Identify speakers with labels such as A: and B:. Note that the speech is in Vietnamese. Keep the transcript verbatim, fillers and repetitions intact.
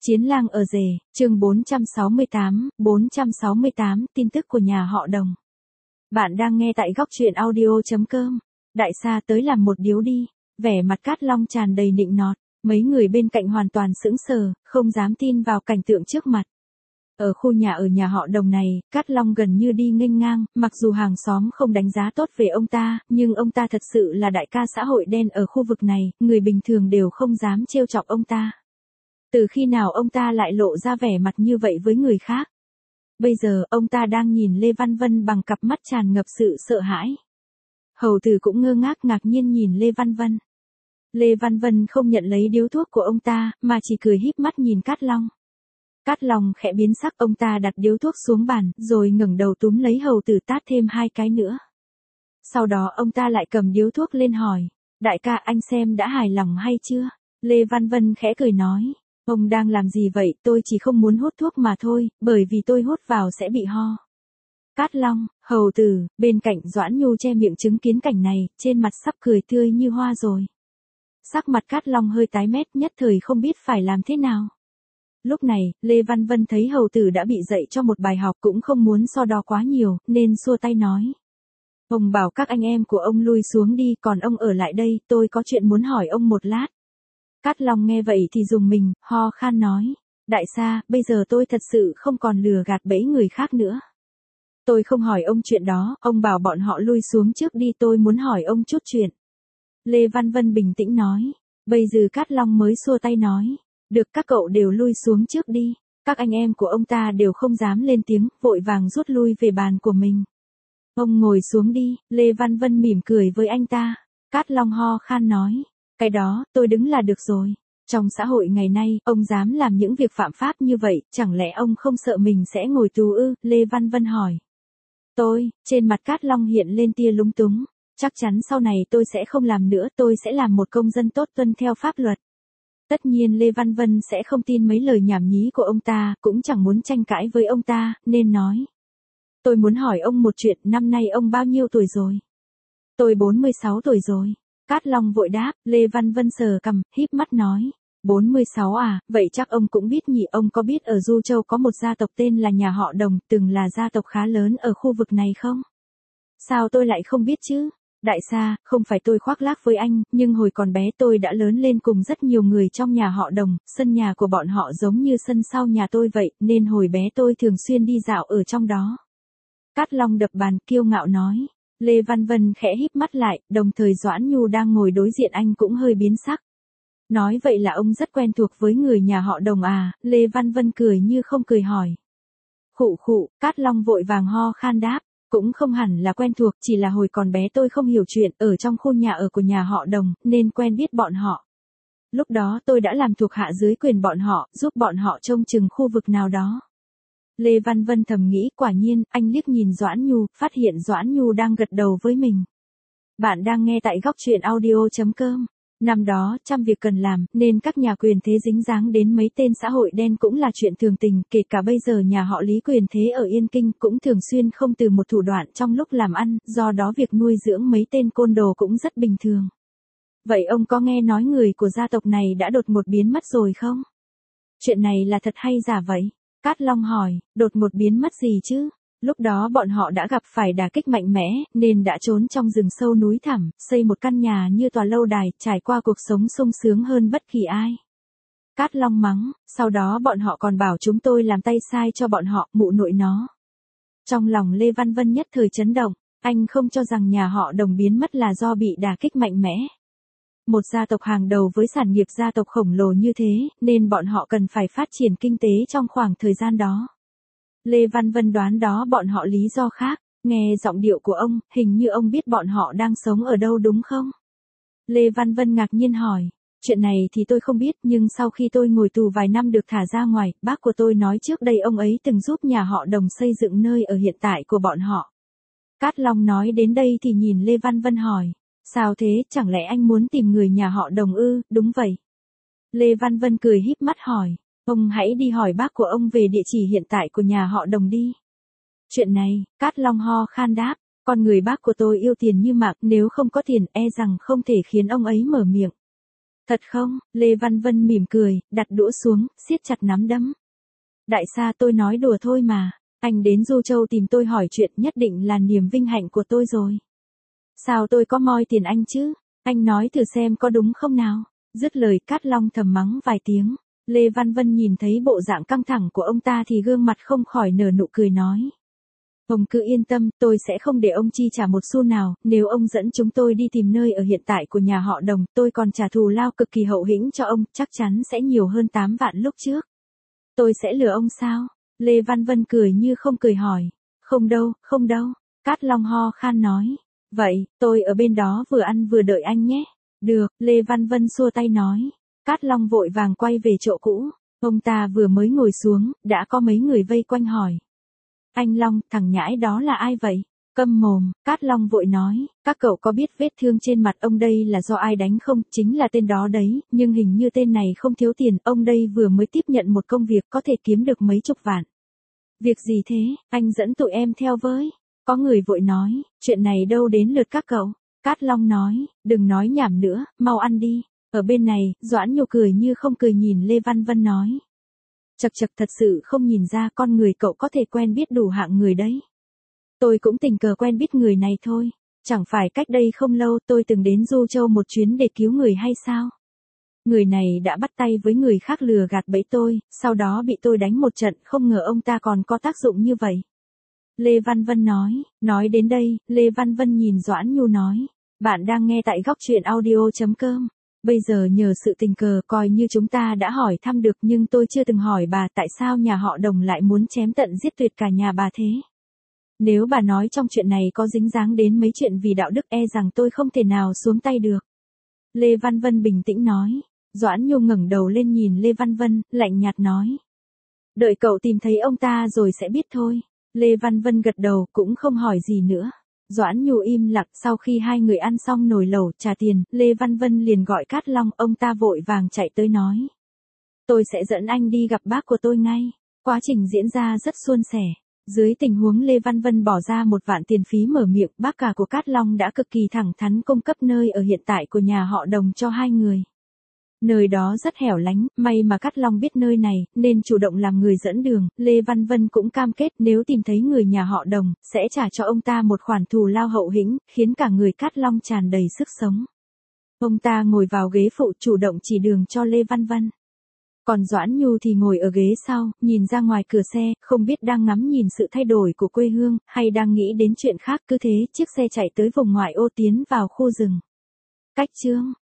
A: Chiến lang ở rể, chương bốn trăm sáu mươi tám, bốn trăm sáu mươi tám, tin tức của nhà họ Đồng. Bạn đang nghe tại góc truyện audio chấm com. Đại xa tới làm một điếu đi, vẻ mặt Cát Long tràn đầy nịnh nọt, mấy người bên cạnh hoàn toàn sững sờ, không dám tin vào cảnh tượng trước mặt. Ở khu nhà ở nhà họ Đồng này, Cát Long gần như đi nghênh ngang, mặc dù hàng xóm không đánh giá tốt về ông ta, nhưng ông ta thật sự là đại ca xã hội đen ở khu vực này, người bình thường đều không dám trêu chọc ông ta. Từ khi nào ông ta lại lộ ra vẻ mặt như vậy với người khác? Bây giờ, ông ta đang nhìn Lê Văn Vân bằng cặp mắt tràn ngập sự sợ hãi. Hầu tử cũng ngơ ngác ngạc nhiên nhìn Lê Văn Vân. Lê Văn Vân không nhận lấy điếu thuốc của ông ta, mà chỉ cười híp mắt nhìn Cát Long. Cát Long khẽ biến sắc, ông ta đặt điếu thuốc xuống bàn, rồi ngẩng đầu túm lấy hầu tử tát thêm hai cái nữa. Sau đó ông ta lại cầm điếu thuốc lên hỏi, đại ca anh xem đã hài lòng hay chưa? Lê Văn Vân khẽ cười nói, ông đang làm gì vậy, tôi chỉ không muốn hút thuốc mà thôi, bởi vì tôi hút vào sẽ bị ho. Cát Long, hầu tử, bên cạnh Doãn Nhu che miệng chứng kiến cảnh này, trên mặt sắp cười tươi như hoa rồi. Sắc mặt Cát Long hơi tái mét, nhất thời không biết phải làm thế nào. Lúc này, Lê Văn Vân thấy hầu tử đã bị dạy cho một bài học, cũng không muốn so đo quá nhiều, nên xua tay nói. Ông bảo các anh em của ông lui xuống đi, còn ông ở lại đây, tôi có chuyện muốn hỏi ông một lát. Cát Long nghe vậy thì rùng mình, ho khan nói. Đại xa, bây giờ tôi thật sự không còn lừa gạt bẫy người khác nữa. Tôi không hỏi ông chuyện đó, ông bảo bọn họ lui xuống trước đi, tôi muốn hỏi ông chút chuyện. Lê Văn Vân bình tĩnh nói. Bây giờ Cát Long mới xua tay nói. Được, các cậu đều lui xuống trước đi. Các anh em của ông ta đều không dám lên tiếng, vội vàng rút lui về bàn của mình. Ông ngồi xuống đi, Lê Văn Vân mỉm cười với anh ta. Cát Long ho khan nói. Cái đó, tôi đứng là được rồi. Trong xã hội ngày nay, ông dám làm những việc phạm pháp như vậy, chẳng lẽ ông không sợ mình sẽ ngồi tù ư? Lê Văn Vân hỏi. Tôi, trên mặt Cát Long hiện lên tia lúng túng. Chắc chắn sau này tôi sẽ không làm nữa, tôi sẽ làm một công dân tốt tuân theo pháp luật. Tất nhiên Lê Văn Vân sẽ không tin mấy lời nhảm nhí của ông ta, cũng chẳng muốn tranh cãi với ông ta, nên nói. Tôi muốn hỏi ông một chuyện, năm nay ông bao nhiêu tuổi rồi? Tôi bốn mươi sáu tuổi rồi. Cát Long vội đáp, Lê Văn Vân sờ cằm, híp mắt nói. bốn mươi sáu à, vậy chắc ông cũng biết nhỉ, ông có biết ở Du Châu có một gia tộc tên là nhà họ Đồng, từng là gia tộc khá lớn ở khu vực này không? Sao tôi lại không biết chứ? Đại xa, không phải tôi khoác lác với anh, nhưng hồi còn bé tôi đã lớn lên cùng rất nhiều người trong nhà họ Đồng, sân nhà của bọn họ giống như sân sau nhà tôi vậy, nên hồi bé tôi thường xuyên đi dạo ở trong đó. Cát Long đập bàn, kiêu ngạo nói. Lê Văn Vân khẽ híp mắt lại, đồng thời Doãn Nhu đang ngồi đối diện anh cũng hơi biến sắc. Nói vậy là ông rất quen thuộc với người nhà họ Đồng à? Lê Văn Vân cười như không cười hỏi. Khụ khụ, Cát Long vội vàng ho khan đáp. Cũng không hẳn là quen thuộc, chỉ là hồi còn bé tôi không hiểu chuyện, ở trong khu nhà ở của nhà họ Đồng, nên quen biết bọn họ. Lúc đó tôi đã làm thuộc hạ dưới quyền bọn họ, giúp bọn họ trông chừng khu vực nào đó. Lê Văn Vân thầm nghĩ, quả nhiên, anh liếc nhìn Doãn Nhu, phát hiện Doãn Nhu đang gật đầu với mình. Bạn đang nghe tại góc truyện audio chấm com. Năm đó, trăm việc cần làm, nên các nhà quyền thế dính dáng đến mấy tên xã hội đen cũng là chuyện thường tình, kể cả bây giờ nhà họ Lý quyền thế ở Yên Kinh cũng thường xuyên không từ một thủ đoạn trong lúc làm ăn, do đó việc nuôi dưỡng mấy tên côn đồ cũng rất bình thường. Vậy ông có nghe nói người của gia tộc này đã đột ngột biến mất rồi không? Chuyện này là thật hay giả vậy? Cát Long hỏi, đột ngột biến mất gì chứ? Lúc đó bọn họ đã gặp phải đả kích mạnh mẽ, nên đã trốn trong rừng sâu núi thẳm, xây một căn nhà như tòa lâu đài, trải qua cuộc sống sung sướng hơn bất kỳ ai. Cát Long mắng, sau đó bọn họ còn bảo chúng tôi làm tay sai cho bọn họ, mụ nội nó. Trong lòng Lê Văn Vân nhất thời chấn động, anh không cho rằng nhà họ Đồng biến mất là do bị đả kích mạnh mẽ. Một gia tộc hàng đầu với sản nghiệp gia tộc khổng lồ như thế, nên bọn họ cần phải phát triển kinh tế trong khoảng thời gian đó. Lê Văn Vân đoán đó bọn họ lý do khác, nghe giọng điệu của ông, hình như ông biết bọn họ đang sống ở đâu đúng không? Lê Văn Vân ngạc nhiên hỏi, chuyện này thì tôi không biết, nhưng sau khi tôi ngồi tù vài năm được thả ra ngoài, bác của tôi nói trước đây ông ấy từng giúp nhà họ Đồng xây dựng nơi ở hiện tại của bọn họ. Cát Long nói đến đây thì nhìn Lê Văn Vân hỏi, sao thế, chẳng lẽ anh muốn tìm người nhà họ Đồng ư? Đúng vậy. Lê Văn Vân cười híp mắt hỏi. Ông hãy đi hỏi bác của ông về địa chỉ hiện tại của nhà họ Đồng đi. Chuyện này, Cát Long ho khan đáp, con người bác của tôi yêu tiền như mạng, nếu không có tiền e rằng không thể khiến ông ấy mở miệng. Thật không? Lê Văn Vân mỉm cười, đặt đũa xuống, siết chặt nắm đấm. Đại ca tôi nói đùa thôi mà, anh đến Du Châu tìm tôi hỏi chuyện nhất định là niềm vinh hạnh của tôi rồi. Sao tôi có moi tiền anh chứ? Anh nói thử xem có đúng không nào? Dứt lời Cát Long thầm mắng vài tiếng. Lê Văn Vân nhìn thấy bộ dạng căng thẳng của ông ta thì gương mặt không khỏi nở nụ cười nói. Ông cứ yên tâm, tôi sẽ không để ông chi trả một xu nào, nếu ông dẫn chúng tôi đi tìm nơi ở hiện tại của nhà họ Đồng, tôi còn trả thù lao cực kỳ hậu hĩnh cho ông, chắc chắn sẽ nhiều hơn tám vạn lúc trước. Tôi sẽ lừa ông sao? Lê Văn Vân cười như không cười hỏi. Không đâu, không đâu, Cát Long ho khan nói. Vậy, tôi ở bên đó vừa ăn vừa đợi anh nhé. Được, Lê Văn Vân xua tay nói. Cát Long vội vàng quay về chỗ cũ. Ông ta vừa mới ngồi xuống, đã có mấy người vây quanh hỏi. Anh Long, thằng nhãi đó là ai vậy? Câm mồm, Cát Long vội nói, các cậu có biết vết thương trên mặt ông đây là do ai đánh không? Chính là tên đó đấy, nhưng hình như tên này không thiếu tiền, ông đây vừa mới tiếp nhận một công việc có thể kiếm được mấy chục vạn. Việc gì thế, anh dẫn tụi em theo với. Có người vội nói, chuyện này đâu đến lượt các cậu. Cát Long nói, đừng nói nhảm nữa, mau ăn đi. Ở bên này, Doãn Nhu cười như không cười nhìn Lê Văn Vân nói. Chật chật thật sự không nhìn ra con người cậu có thể quen biết đủ hạng người đấy. Tôi cũng tình cờ quen biết người này thôi. Chẳng phải cách đây không lâu tôi từng đến Du Châu một chuyến để cứu người hay sao? Người này đã bắt tay với người khác lừa gạt bẫy tôi, sau đó bị tôi đánh một trận, không ngờ ông ta còn có tác dụng như vậy. Lê Văn Vân nói, nói đến đây, Lê Văn Vân nhìn Doãn Nhu nói, bạn đang nghe tại góc truyện audio chấm com. Bây giờ nhờ sự tình cờ coi như chúng ta đã hỏi thăm được nhưng tôi chưa từng hỏi bà tại sao nhà họ Đồng lại muốn chém tận giết tuyệt cả nhà bà thế. Nếu bà nói trong chuyện này có dính dáng đến mấy chuyện vì đạo đức e rằng tôi không thể nào xuống tay được. Lê Văn Vân bình tĩnh nói. Doãn Nhu ngẩng đầu lên nhìn Lê Văn Vân, lạnh nhạt nói. Đợi cậu tìm thấy ông ta rồi sẽ biết thôi. Lê Văn Vân gật đầu cũng không hỏi gì nữa. Doãn Nhu im lặng sau khi hai người ăn xong nồi lẩu trả tiền, Lê Văn Vân liền gọi Cát Long, ông ta vội vàng chạy tới nói. Tôi sẽ dẫn anh đi gặp bác của tôi ngay. Quá trình diễn ra rất suôn sẻ. Dưới tình huống Lê Văn Vân bỏ ra một vạn tiền phí mở miệng, bác cả của Cát Long đã cực kỳ thẳng thắn cung cấp nơi ở hiện tại của nhà họ Đồng cho hai người. Nơi đó rất hẻo lánh, may mà Cát Long biết nơi này, nên chủ động làm người dẫn đường, Lê Văn Vân cũng cam kết nếu tìm thấy người nhà họ Đồng, sẽ trả cho ông ta một khoản thù lao hậu hĩnh, khiến cả người Cát Long tràn đầy sức sống. Ông ta ngồi vào ghế phụ chủ động chỉ đường cho Lê Văn Vân. Còn Doãn Nhu thì ngồi ở ghế sau, nhìn ra ngoài cửa xe, không biết đang ngắm nhìn sự thay đổi của quê hương, hay đang nghĩ đến chuyện khác, cứ thế chiếc xe chạy tới vùng ngoại ô tiến vào khu rừng. Cách chương